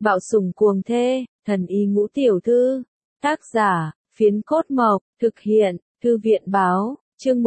Bạo sủng cuồng thê, thần y ngũ tiểu thư. Tác giả, Phiến Cốt Mộc, thực hiện, Thư viện báo, chương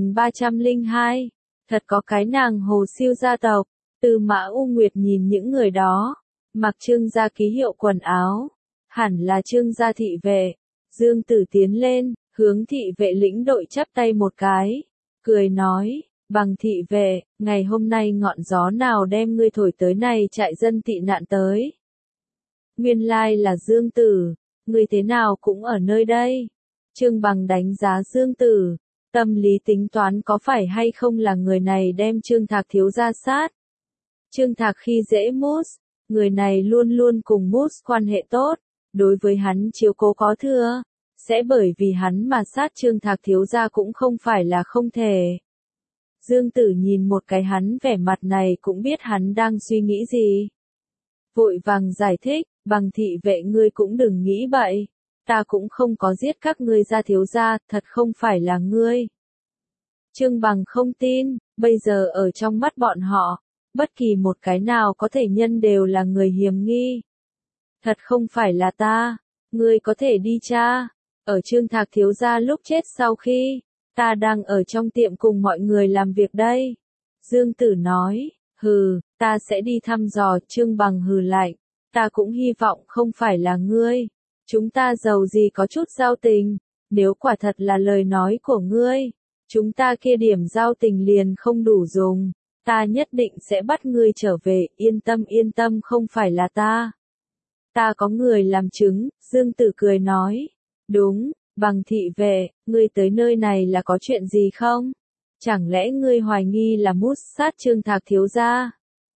1302. Thật có cái nàng hồ siêu gia tộc. Tư Mã U Nguyệt nhìn những người đó, mặc Trương gia ký hiệu quần áo, hẳn là Trương gia thị vệ. Dương Tử tiến lên, hướng thị vệ lĩnh đội chắp tay một cái, cười nói, bằng thị vệ, ngày hôm nay ngọn gió nào đem ngươi thổi tới này trại dân tị nạn tới. Nguyên lai là Dương Tử, ngươi thế nào cũng ở nơi đây. Trương Bằng đánh giá Dương Tử, tâm lý tính toán có phải hay không là người này đem Trương Thạc thiếu gia sát. Trương Thạc khi dễ Mút, người này luôn luôn cùng Mút quan hệ tốt, đối với hắn chiếu cố có thừa, sẽ bởi vì hắn mà sát Trương Thạc thiếu gia cũng không phải là không thể. Dương Tử nhìn một cái hắn vẻ mặt này cũng biết hắn đang suy nghĩ gì. Vội vàng giải thích, Bằng thị vệ ngươi cũng đừng nghĩ bậy, ta cũng không có giết các ngươi gia thiếu gia, thật không phải là ngươi. Trương Bằng không tin, bây giờ ở trong mắt bọn họ, bất kỳ một cái nào có thể nhân đều là người hiểm nghi. Thật không phải là ta, ngươi có thể đi tra, ở Trương Thạc thiếu gia lúc chết sau khi, ta đang ở trong tiệm cùng mọi người làm việc đây. Dương Tử nói, hừ, ta sẽ đi thăm dò. Trương Bằng hừ lạnh, ta cũng hy vọng không phải là ngươi, chúng ta giàu gì có chút giao tình, nếu quả thật là lời nói của ngươi, chúng ta kia điểm giao tình liền không đủ dùng, ta nhất định sẽ bắt ngươi trở về, yên tâm không phải là ta. Ta có người làm chứng, Dương Tử cười nói, đúng, Bằng thị vệ, ngươi tới nơi này là có chuyện gì không? Chẳng lẽ ngươi hoài nghi là Mút sát Trương Thạc thiếu gia?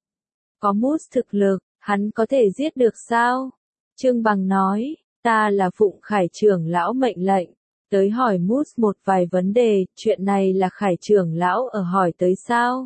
Có Mút thực lực, hắn có thể giết được sao? Trương Bằng nói, ta là phụng Khải trưởng lão mệnh lệnh, tới hỏi Mút một vài vấn đề, chuyện này là Khải trưởng lão ở hỏi tới sao?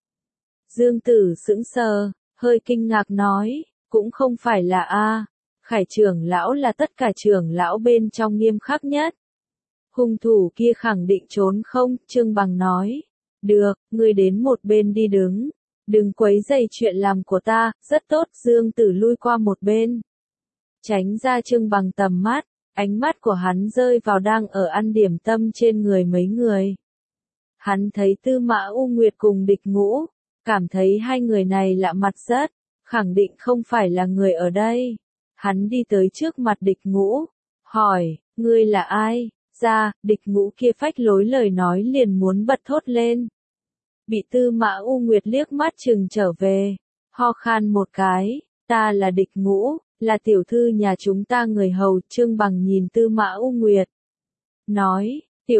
Dương Tử sững sờ, hơi kinh ngạc nói, cũng không phải là a. Khải trưởng lão là tất cả trưởng lão bên trong nghiêm khắc nhất. Hung thủ kia khẳng định trốn không? Trương Bằng nói. Được, ngươi đến một bên đi đứng. Đừng quấy rầy chuyện làm của ta, rất tốt. Dương Tử lui qua một bên. Tránh ra Trương Bằng tầm mắt, ánh mắt của hắn rơi vào đang ở ăn điểm tâm trên người mấy người. Hắn thấy Tư Mã U Nguyệt cùng Địch Ngũ, cảm thấy hai người này lạ mặt rất, khẳng định không phải là người ở đây. Hắn đi tới trước mặt Địch Ngũ, hỏi, ngươi là ai? Ra, Địch Ngũ kia phách lối lời nói liền muốn bật thốt lên. Bị Tư Mã U Nguyệt liếc mắt chừng trở về, ho khan một cái, ta là Địch Ngũ, là tiểu thư nhà chúng ta người hầu. Trương Bằng nhìn Tư Mã U Nguyệt, nói,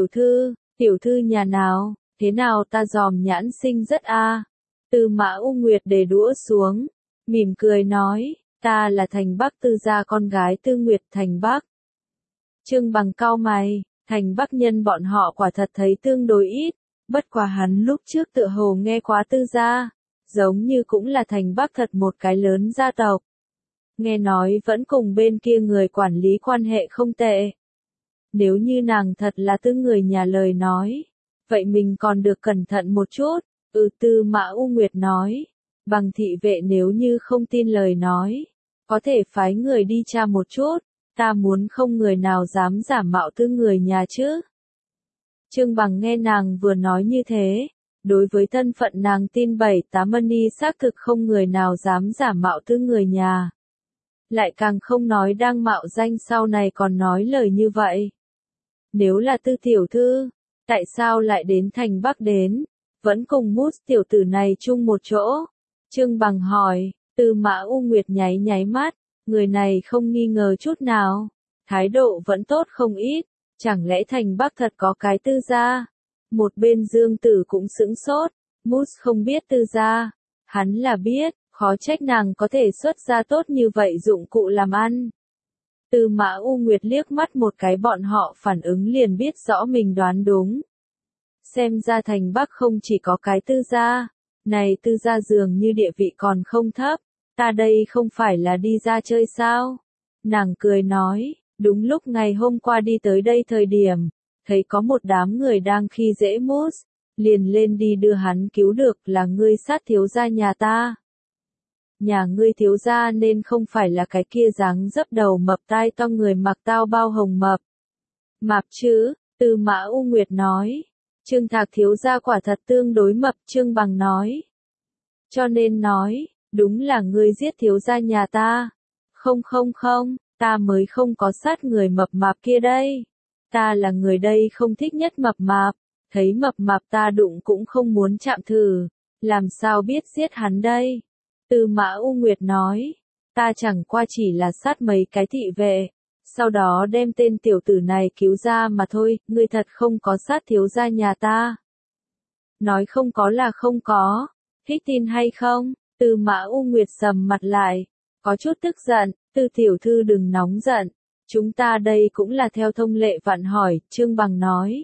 tiểu thư nhà nào, thế nào ta dòm nhãn xinh rất a. Tư Mã U Nguyệt để đũa xuống, mỉm cười nói, ta là Thành Bắc Tư gia con gái Tư Nguyệt Thành Bắc. Trương Bằng cau mày, Thành Bắc nhân bọn họ quả thật thấy tương đối ít, bất quá hắn lúc trước tựa hồ nghe quá Tư gia, giống như cũng là Thành Bắc thật một cái lớn gia tộc. Nghe nói vẫn cùng bên kia người quản lý quan hệ không tệ. Nếu như nàng thật là Tư người nhà lời nói, vậy mình còn được cẩn thận một chút. Tư Mã U Nguyệt nói, Bằng thị vệ nếu như không tin lời nói, có thể phái người đi tra một chút, ta muốn không người nào dám giả mạo Tư người nhà chứ. Trương Bằng nghe nàng vừa nói như thế, đối với thân phận nàng tin 7-8 ni xác thực không người nào dám giả mạo Tư người nhà. Lại càng không nói đang mạo danh sau này còn nói lời như vậy. Nếu là Tư tiểu thư, tại sao lại đến Thành Bắc đến, vẫn cùng Mút tiểu tử này chung một chỗ? Trương Bằng hỏi. Tư Mã U Nguyệt nháy nháy mắt, người này không nghi ngờ chút nào, thái độ vẫn tốt không ít, chẳng lẽ Thành Bắc thật có cái Tư gia? Một bên Dương Tử cũng sững sốt, Mút không biết Tư gia, hắn là biết, khó trách nàng có thể xuất ra tốt như vậy dụng cụ làm ăn. Tư Mã U Nguyệt liếc mắt một cái bọn họ phản ứng liền biết rõ mình đoán đúng. Xem ra Thành Bắc không chỉ có cái Tư gia, này Tư gia dường như địa vị còn không thấp. Ta đây không phải là đi ra chơi sao? Nàng cười nói, đúng lúc ngày hôm qua đi tới đây thời điểm, thấy có một đám người đang khi dễ Mút, liền lên đi đưa hắn cứu được, là ngươi sát thiếu gia nhà ta. nhà ngươi thiếu gia nên không phải là cái kia dáng dấp đầu mập tai to người mặc tao bao hồng mập. Mạp chứ, Tư Mã U Nguyệt nói. Trương Thạc thiếu gia quả thật tương đối mập, Trương Bằng nói. Cho nên nói, đúng là ngươi giết thiếu gia nhà ta. Không không không, ta mới không có sát người mập mạp kia đây. Ta là người đây không thích nhất mập mạp, thấy mập mạp ta đụng cũng không muốn chạm thử, làm sao biết giết hắn đây. Tư Mã U Nguyệt nói, ta chẳng qua chỉ là sát mấy cái thị vệ, sau đó đem tên tiểu tử này cứu ra mà thôi, ngươi thật không có sát thiếu gia nhà ta. Nói không có là không có, thích tin hay không? Tư Mã U Nguyệt sầm mặt lại, có chút tức giận, Tư tiểu thư đừng nóng giận, chúng ta đây cũng là theo thông lệ vặn hỏi, Trương Bằng nói.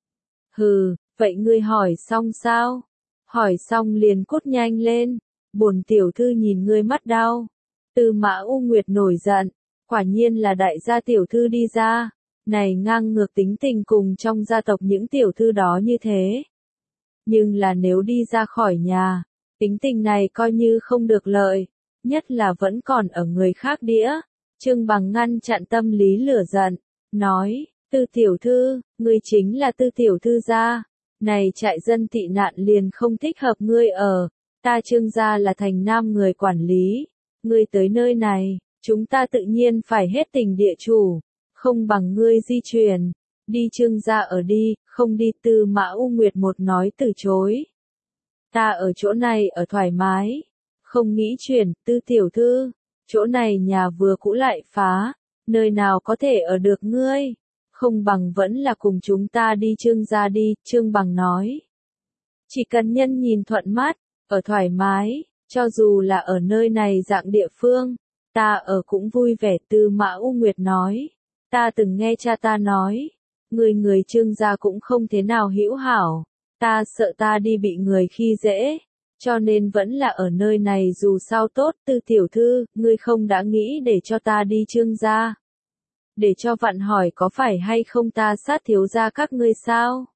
Hừ, vậy ngươi hỏi xong sao? Hỏi xong liền cút nhanh lên, bổn tiểu thư nhìn ngươi mắt đau. Tư Mã U Nguyệt nổi giận, quả nhiên là đại gia tiểu thư đi ra, này ngang ngược tính tình cùng trong gia tộc những tiểu thư đó như thế. Nhưng là nếu đi ra khỏi nhà, tính tình này coi như không được lợi, nhất là vẫn còn ở người khác đĩa. Trương Bằng ngăn chặn tâm lý lửa giận, nói, Tư tiểu thư, ngươi chính là Tư tiểu thư gia, này trại dân tị nạn liền không thích hợp ngươi ở, ta Trương gia là thành nam người quản lý, ngươi tới nơi này, chúng ta tự nhiên phải hết tình địa chủ, không bằng ngươi di chuyển, đi Trương gia ở đi, không đi. Tư Mã U Nguyệt một nói từ chối. Ta ở chỗ này ở thoải mái, không nghĩ chuyển. Tư tiểu thư, chỗ này nhà vừa cũ lại phá, nơi nào có thể ở được ngươi, không bằng vẫn là cùng chúng ta đi Trương gia đi, Trương Bằng nói. Chỉ cần nhân nhìn thuận mắt, ở thoải mái, cho dù là ở nơi này dạng địa phương, ta ở cũng vui vẻ. Tư Mã U Nguyệt nói, ta từng nghe cha ta nói, người Trương gia cũng không thế nào hữu hảo, ta sợ ta đi bị người khi dễ, cho nên vẫn là ở nơi này dù sao tốt. Tư tiểu thư, ngươi không đã nghĩ để cho ta đi Trương gia, để cho vặn hỏi có phải hay không ta sát thiếu gia các ngươi sao?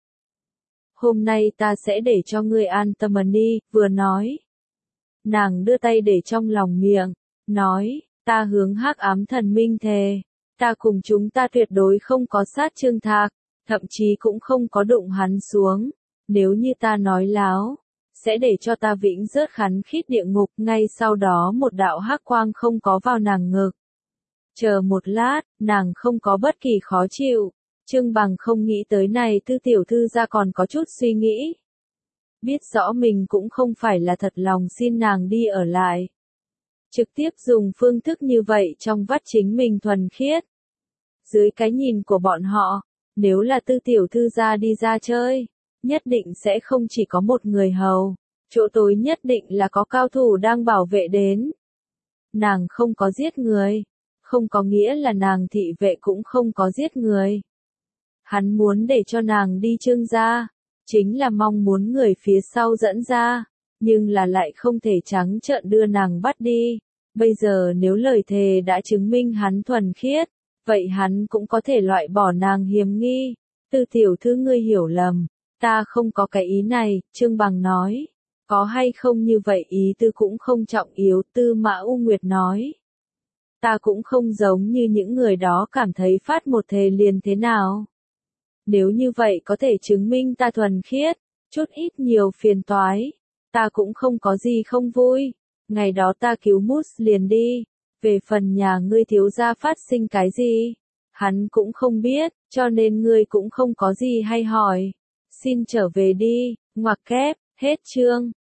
Hôm nay ta sẽ để cho ngươi an tâm đi. Vừa nói, nàng đưa tay để trong lòng miệng, nói, ta hướng Hắc Ám Thần Minh thề, ta cùng chúng ta tuyệt đối không có sát Trương Thạc, thậm chí cũng không có đụng hắn xuống, nếu như ta nói láo, sẽ để cho ta vĩnh rớt khắn khít địa ngục. Ngay sau đó một đạo hắc quang không có vào nàng ngực. Chờ một lát, nàng không có bất kỳ khó chịu. Trương Bằng không nghĩ tới này, Tư tiểu thư gia còn có chút suy nghĩ. Biết rõ mình cũng không phải là thật lòng xin nàng đi ở lại. Trực tiếp dùng phương thức như vậy trong vắt chính mình thuần khiết. Dưới cái nhìn của bọn họ, nếu là Tư tiểu thư gia đi ra chơi, nhất định sẽ không chỉ có một người hầu, chỗ tối nhất định là có cao thủ đang bảo vệ đến. Nàng không có giết người, không có nghĩa là nàng thị vệ cũng không có giết người. Hắn muốn để cho nàng đi Trương gia, chính là mong muốn người phía sau dẫn ra, nhưng là lại không thể trắng trợn đưa nàng bắt đi. Bây giờ nếu lời thề đã chứng minh hắn thuần khiết, vậy hắn cũng có thể loại bỏ nàng hiểm nghi. Tư tiểu thư ngươi hiểu lầm, ta không có cái ý này, Trương Bằng nói. Có hay không như vậy ý tư cũng không trọng yếu. Tư Mã U Nguyệt nói. Ta cũng không giống như những người đó cảm thấy phát một thề liền thế nào. Nếu như vậy có thể chứng minh ta thuần khiết, chút ít nhiều phiền toái, ta cũng không có gì không vui. Ngày đó ta cứu Mút liền đi, về phần nhà ngươi thiếu gia phát sinh cái gì, hắn cũng không biết, cho nên ngươi cũng không có gì hay hỏi. Xin trở về đi, ngoặc kép, hết chương.